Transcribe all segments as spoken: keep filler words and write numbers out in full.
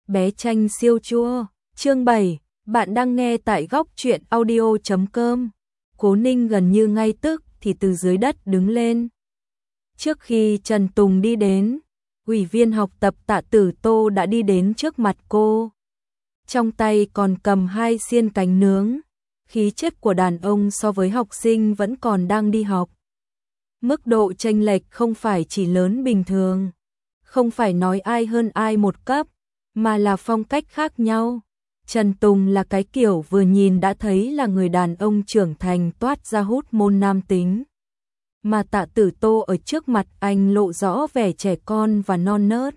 Bé Tranh siêu chua, chương bảy, bạn đang nghe tại góc truyện audio chấm com. Cố Ninh gần như ngay tức thì từ dưới đất đứng lên. Trước khi Trần Tùng đi đến, ủy viên học tập Tạ Tử Tô đã đi đến trước mặt cô. Trong tay còn cầm hai xiên cánh nướng, khí chất của đàn ông so với học sinh vẫn còn đang đi học. Mức độ chênh lệch không phải chỉ lớn bình thường, không phải nói ai hơn ai một cấp, mà là phong cách khác nhau. Trần Tùng là cái kiểu vừa nhìn đã thấy là người đàn ông trưởng thành toát ra hút môn nam tính. Mà Tạ Tử Tô ở trước mặt anh lộ rõ vẻ trẻ con và non nớt.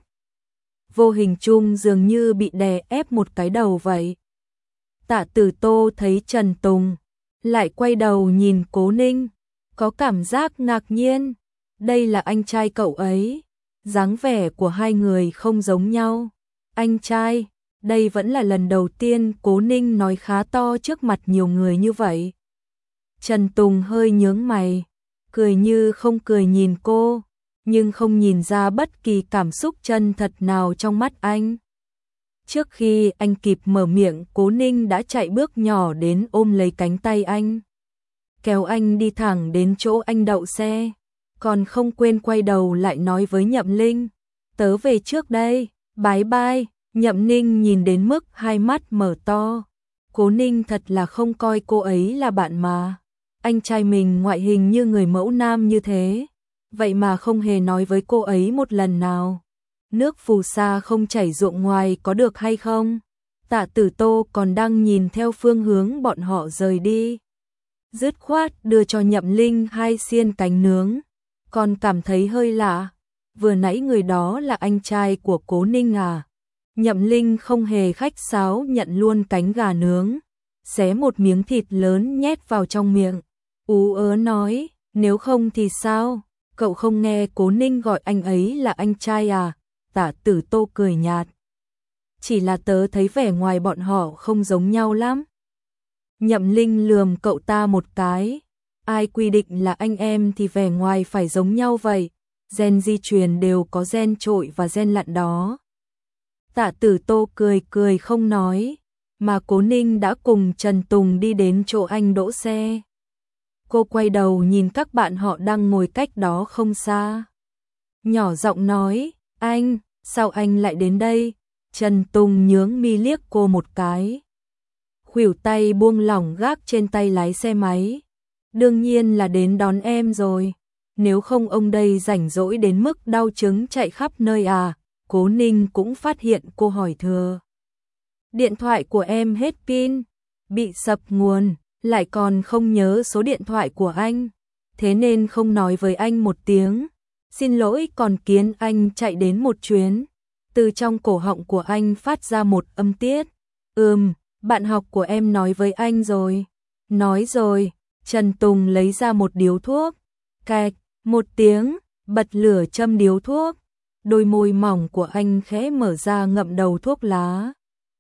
Vô hình chung dường như bị đè ép một cái đầu vậy. Tạ Tử Tô thấy Trần Tùng, lại quay đầu nhìn Cố Ninh, có cảm giác ngạc nhiên. Đây là anh trai cậu ấy. Dáng vẻ của hai người không giống nhau. Anh trai, đây vẫn là lần đầu tiên Cố Ninh nói khá to trước mặt nhiều người như vậy. Trần Tùng hơi nhướng mày, cười như không cười nhìn cô, nhưng không nhìn ra bất kỳ cảm xúc chân thật nào trong mắt anh. Trước khi anh kịp mở miệng, Cố Ninh đã chạy bước nhỏ đến ôm lấy cánh tay anh, kéo anh đi thẳng đến chỗ anh đậu xe, còn không quên quay đầu lại nói với Nhậm Linh, tớ về trước đây, bái bai. Nhậm Ninh nhìn đến mức hai mắt mở to. Cố Ninh thật là không coi cô ấy là bạn mà. Anh trai mình ngoại hình như người mẫu nam như thế, vậy mà không hề nói với cô ấy một lần nào. Nước phù sa không chảy ruộng ngoài có được hay không? Tạ Tử Tô còn đang nhìn theo phương hướng bọn họ rời đi, dứt khoát đưa cho Nhậm Linh hai xiên cánh nướng, còn cảm thấy hơi lạ. Vừa nãy người đó là anh trai của Cố Ninh à? Nhậm Linh không hề khách sáo nhận luôn cánh gà nướng, xé một miếng thịt lớn nhét vào trong miệng, ú ớ nói, nếu không thì sao, cậu không nghe Cố Ninh gọi anh ấy là anh trai à? Tạ Tử Tô cười nhạt, chỉ là tớ thấy vẻ ngoài bọn họ không giống nhau lắm. Nhậm Linh lườm cậu ta một cái, ai quy định là anh em thì vẻ ngoài phải giống nhau vậy, gen di truyền đều có gen trội và gen lặn đó. Tạ Tử Tô cười cười không nói, mà Cố Ninh đã cùng Trần Tùng đi đến chỗ anh đỗ xe. Cô quay đầu nhìn các bạn họ đang ngồi cách đó không xa, nhỏ giọng nói, anh, sao anh lại đến đây? Trần Tùng nhướng mi liếc cô một cái, khuỷu tay buông lỏng gác trên tay lái xe máy. Đương nhiên là đến đón em rồi, nếu không ông đây rảnh rỗi đến mức đau chứng chạy khắp nơi à? Cố Ninh cũng phát hiện cô hỏi thừa. Điện thoại của em hết pin, bị sập nguồn, lại còn không nhớ số điện thoại của anh, thế nên không nói với anh một tiếng. Xin lỗi, còn kiến anh chạy đến một chuyến. Từ trong cổ họng của anh phát ra một âm tiết. Ừm, bạn học của em nói với anh rồi. Nói rồi. Trần Tùng lấy ra một điếu thuốc, cạch, một tiếng, bật lửa châm điếu thuốc. Đôi môi mỏng của anh khẽ mở ra ngậm đầu thuốc lá.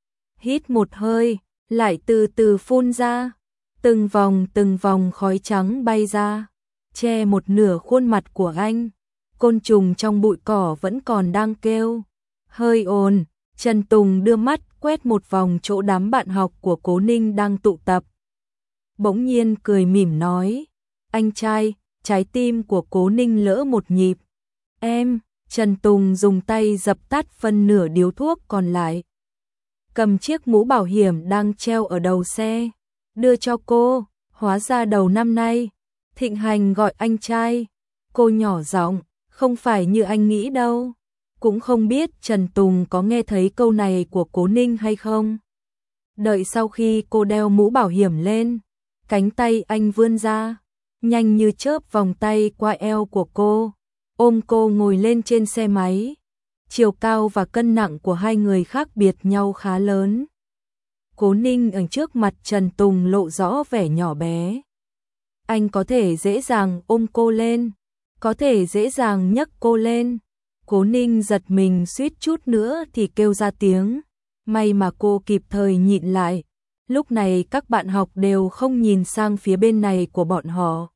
Hít một hơi, lại từ từ phun ra. Từng vòng từng vòng khói trắng bay ra, che một nửa khuôn mặt của anh. Côn trùng trong bụi cỏ vẫn còn đang kêu. Hơi ồn, Trần Tùng đưa mắt quét một vòng chỗ đám bạn học của Cố Ninh đang tụ tập. Bỗng nhiên cười mỉm nói, anh trai, trái tim của Cố Ninh lỡ một nhịp. Em, Trần Tùng dùng tay dập tắt phân nửa điếu thuốc còn lại, cầm chiếc mũ bảo hiểm đang treo ở đầu xe, đưa cho cô. Hóa ra đầu năm nay, thịnh hành gọi anh trai. Cô nhỏ giọng, không phải như anh nghĩ đâu. Cũng không biết Trần Tùng có nghe thấy câu này của Cố Ninh hay không. Đợi sau khi cô đeo mũ bảo hiểm lên, cánh tay anh vươn ra, nhanh như chớp vòng tay qua eo của cô, ôm cô ngồi lên trên xe máy. Chiều cao và cân nặng của hai người khác biệt nhau khá lớn. Cố Ninh ở trước mặt Trần Tùng lộ rõ vẻ nhỏ bé. Anh có thể dễ dàng ôm cô lên, có thể dễ dàng nhấc cô lên. Cố Ninh giật mình suýt chút nữa thì kêu ra tiếng. May mà cô kịp thời nhịn lại. Lúc này các bạn học đều không nhìn sang phía bên này của bọn họ.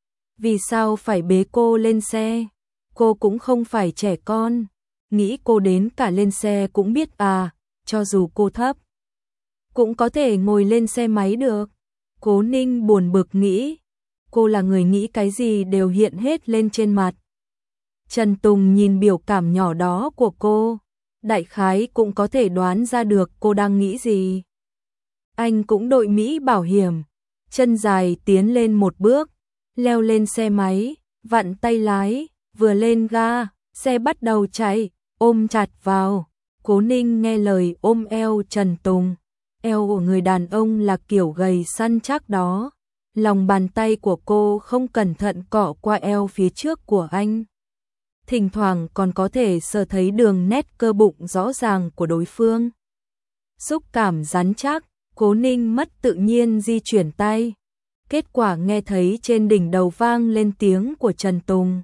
Vì sao phải bế cô lên xe? Cô cũng không phải trẻ con. Nghĩ cô đến cả lên xe cũng biết à. cho dù cô thấp, cũng có thể ngồi lên xe máy được. Cố Ninh buồn bực nghĩ, cô là người nghĩ cái gì đều hiện hết lên trên mặt. Trần Tùng nhìn biểu cảm nhỏ đó của cô, đại khái cũng có thể đoán ra được cô đang nghĩ gì. Anh cũng đội mũ bảo hiểm, chân dài tiến lên một bước, leo lên xe máy, vặn tay lái, vừa lên ga, xe bắt đầu chạy, ôm chặt vào. Cố Ninh nghe lời ôm eo Trần Tùng. Eo của người đàn ông là kiểu gầy săn chắc đó. Lòng bàn tay của cô không cẩn thận cọ qua eo phía trước của anh. Thỉnh thoảng còn có thể sờ thấy đường nét cơ bụng rõ ràng của đối phương. Xúc cảm rắn chắc, Cố Ninh mất tự nhiên di chuyển tay. Kết quả nghe thấy trên đỉnh đầu vang lên tiếng của Trần Tùng.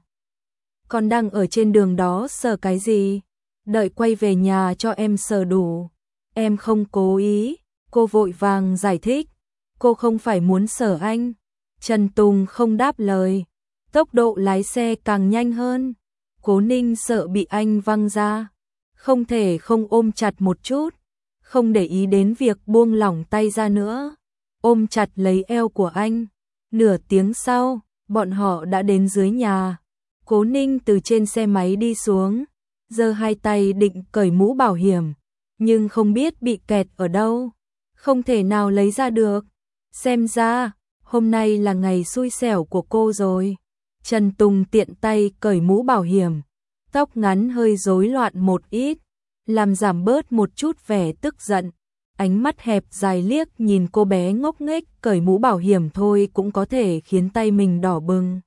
Còn đang ở trên đường đó sờ cái gì? Đợi quay về nhà cho em sờ đủ. Em không cố ý, cô vội vàng giải thích. Cô không phải muốn sờ anh. Trần Tùng không đáp lời. Tốc độ lái xe càng nhanh hơn. Cố Ninh sợ bị anh văng ra. Không thể không ôm chặt một chút. Không để ý đến việc buông lỏng tay ra nữa. Ôm chặt lấy eo của anh. Nửa tiếng sau, bọn họ đã đến dưới nhà. Cố Ninh từ trên xe máy đi xuống, giơ hai tay định cởi mũ bảo hiểm, nhưng không biết bị kẹt ở đâu, không thể nào lấy ra được. Xem ra, hôm nay là ngày xui xẻo của cô rồi. Trần Tùng tiện tay cởi mũ bảo hiểm, tóc ngắn hơi rối loạn một ít, làm giảm bớt một chút vẻ tức giận. Ánh mắt hẹp dài liếc nhìn cô bé ngốc nghếch cởi mũ bảo hiểm thôi cũng có thể khiến tay mình đỏ bừng.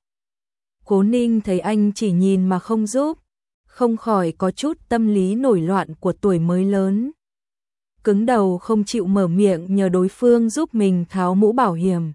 Cố Ninh thấy anh chỉ nhìn mà không giúp, không khỏi có chút tâm lý nổi loạn của tuổi mới lớn. Cứng đầu không chịu mở miệng nhờ đối phương giúp mình tháo mũ bảo hiểm.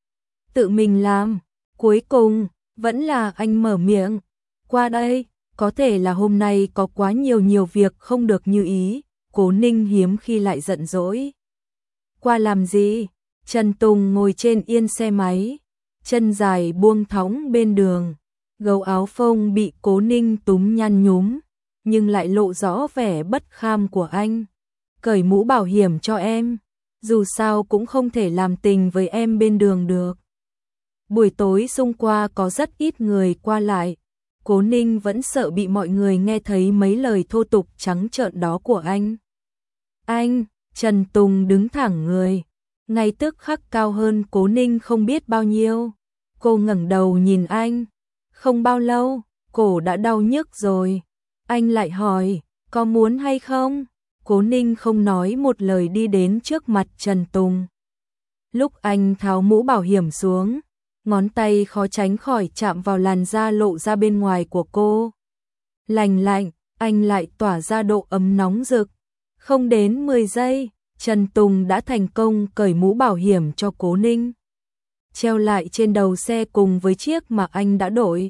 Tự mình làm, cuối cùng, vẫn là anh mở miệng. Qua đây, có thể là hôm nay có quá nhiều nhiều việc không được như ý. Cố Ninh hiếm khi lại giận dỗi. Qua làm gì? Trần Tùng ngồi trên yên xe máy, chân dài buông thõng bên đường. Gấu áo phông bị Cố Ninh túm nhăn nhúm, nhưng lại lộ rõ vẻ bất kham của anh. Cởi mũ bảo hiểm cho em, dù sao cũng không thể làm tình với em bên đường được. Buổi tối xung qua có rất ít người qua lại. Cố Ninh vẫn sợ bị mọi người nghe thấy mấy lời thô tục trắng trợn đó của anh. Anh, Trần Tùng đứng thẳng người, ngay tức khắc cao hơn Cố Ninh không biết bao nhiêu. Cô ngẩng đầu nhìn anh. Không bao lâu, cổ đã đau nhức rồi. Anh lại hỏi, có muốn hay không? Cố Ninh không nói một lời đi đến trước mặt Trần Tùng. Lúc anh tháo mũ bảo hiểm xuống, ngón tay khó tránh khỏi chạm vào làn da lộ ra bên ngoài của cô. Lành lạnh, anh lại tỏa ra độ ấm nóng rực. Không đến mười giây, Trần Tùng đã thành công cởi mũ bảo hiểm cho Cố Ninh, treo lại trên đầu xe cùng với chiếc mà anh đã đổi.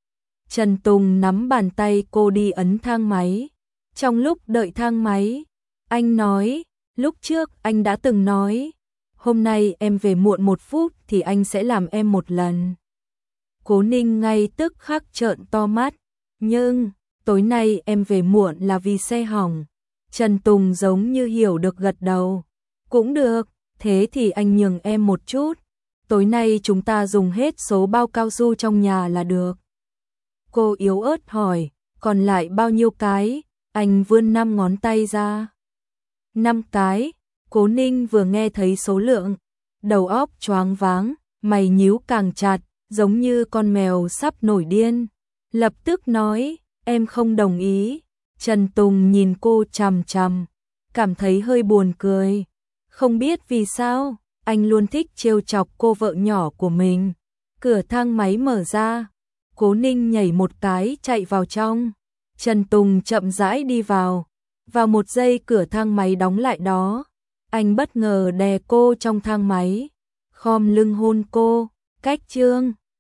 Trần Tùng nắm bàn tay cô đi ấn thang máy. Trong lúc đợi thang máy, anh nói, lúc trước anh đã từng nói, hôm nay em về muộn một phút thì anh sẽ làm em một lần. Cố Ninh ngay tức khắc trợn to mắt, nhưng tối nay em về muộn là vì xe hỏng. Trần Tùng giống như hiểu được gật đầu. Cũng được, thế thì anh nhường em một chút. Tối nay chúng ta dùng hết số bao cao su trong nhà là được. Cô yếu ớt hỏi, còn lại bao nhiêu cái? Anh vươn năm ngón tay ra. Năm cái. Cố Ninh vừa nghe thấy số lượng, đầu óc choáng váng, mày nhíu càng chặt, giống như con mèo sắp nổi điên. Lập tức nói, em không đồng ý. Trần Tùng nhìn cô chằm chằm, cảm thấy hơi buồn cười. Không biết vì sao, anh luôn thích trêu chọc cô vợ nhỏ của mình. Cửa thang máy mở ra, Cố Ninh nhảy một cái chạy vào trong. Trần Tùng chậm rãi đi vào. Vào một giây cửa thang máy đóng lại đó, anh bất ngờ đè cô trong thang máy, khom lưng hôn cô. Cách chương